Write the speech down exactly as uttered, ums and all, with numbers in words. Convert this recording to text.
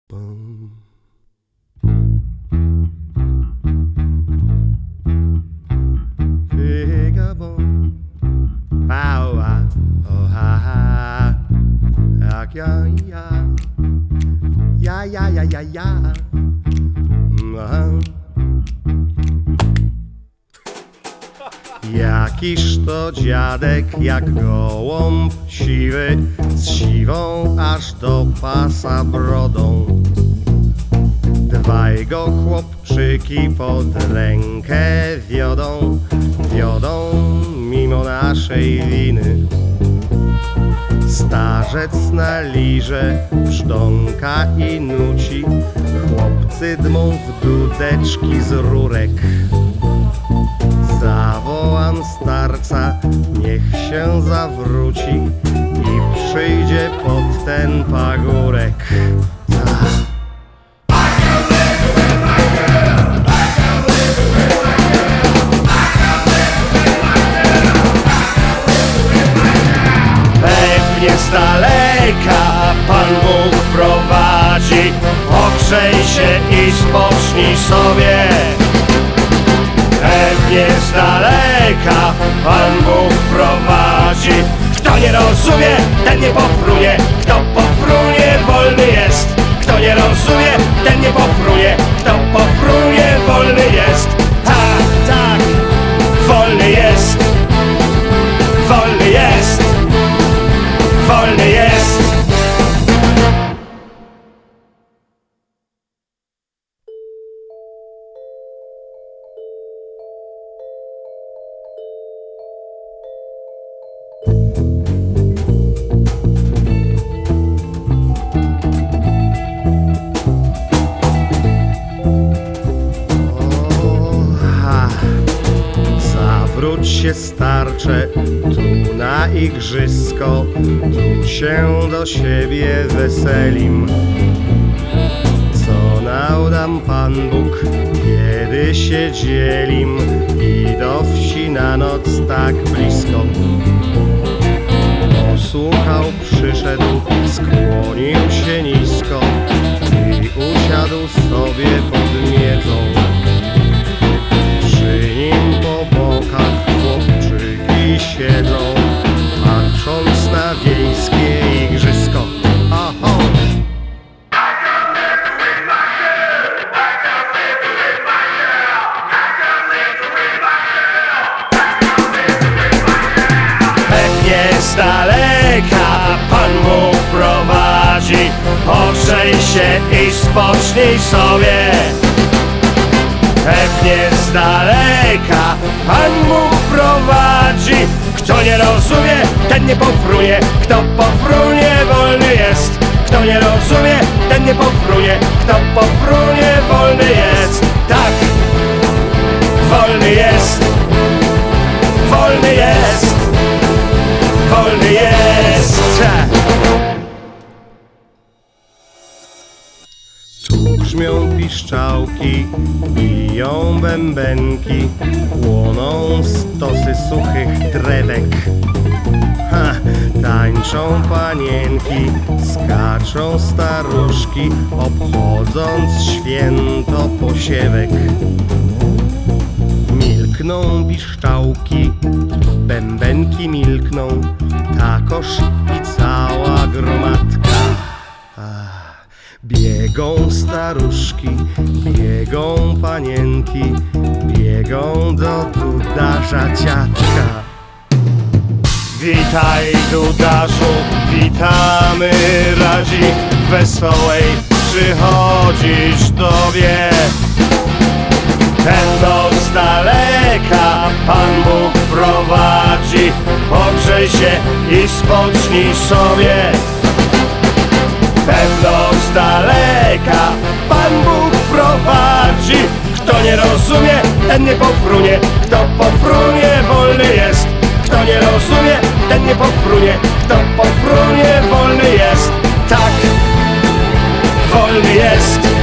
Bum. Pigabum. Bow wow. Oh ha ha. Yak ya ya. Ja ja ja ja ja. Mm. Jakiż to dziadek jak gołąb siwy, z siwą aż do pasa brodą. Dwaj go chłopczyki pod rękę wiodą, wiodą mimo naszej winy. Starzec na lirze brzdąka i nuci, chłopcy dmą w dudeczki z rurek. Zawołam starca, niech się zawróci i przyjdzie pod ten pagórek. Ach. Pewnie z daleka Pan Bóg prowadzi, ogrzej się i spocznij sobie. Pewnie z daleka Pan Bóg prowadzi. Kto nie rozumie, ten nie pofrunie. Kto pofrunie, wolny jest. Kto nie rozumie, ten nie pofrunie. Kto pofrunie, wolny jest. Tak, tak, wolny jest. Wolny jest. Wolny jest. Zawróć się starcze, tu na igrzysko, tu się do siebie weselim. Co dał nam Pan Bóg, kiedy się dzielim i do wsi na noc tak blisko. Posłuchał, przyszedł, skłonił się nisko i usiadł sobie pod miedzą. Przy nim po bokach chłopczyki siedzą, patrząc na wiejskie igrzysko. Oho! Pewnie z daleka Pan Bóg prowadzi, ogrzej się i spocznij sobie. Pewnie z daleka Pan Bóg prowadzi. Kto nie rozumie, ten nie pofrunie. Kto pofrunie, wolny jest. Kto nie rozumie, ten nie pofrunie. Kto pofrunie, wolny jest. Tak, wolny jest. Wolny jest. Wolny jest. Tu brzmią piszczałki, biją bębenki, płoną stosy suchych drewek. Ha, tańczą panienki, skaczą staruszki, obchodząc święto posiewek. Milkną piszczałki, bębenki milkną, takoż i cała gromadka. Biegą staruszki, biegą panienki, biegą do dudarza dziadka. Witaj dudarzu, witamy radzi, wesołej przychodzisz dobie. Pewno z daleka Pan Bóg prowadzi, ogrzej się i spocznij sobie. Pewno z daleka Pan Bóg prowadzi. Kto nie rozumie, ten nie pofrunie. Kto pofrunie, wolny jest. Kto nie rozumie, ten nie pofrunie. Kto pofrunie, wolny jest. Tak, wolny jest.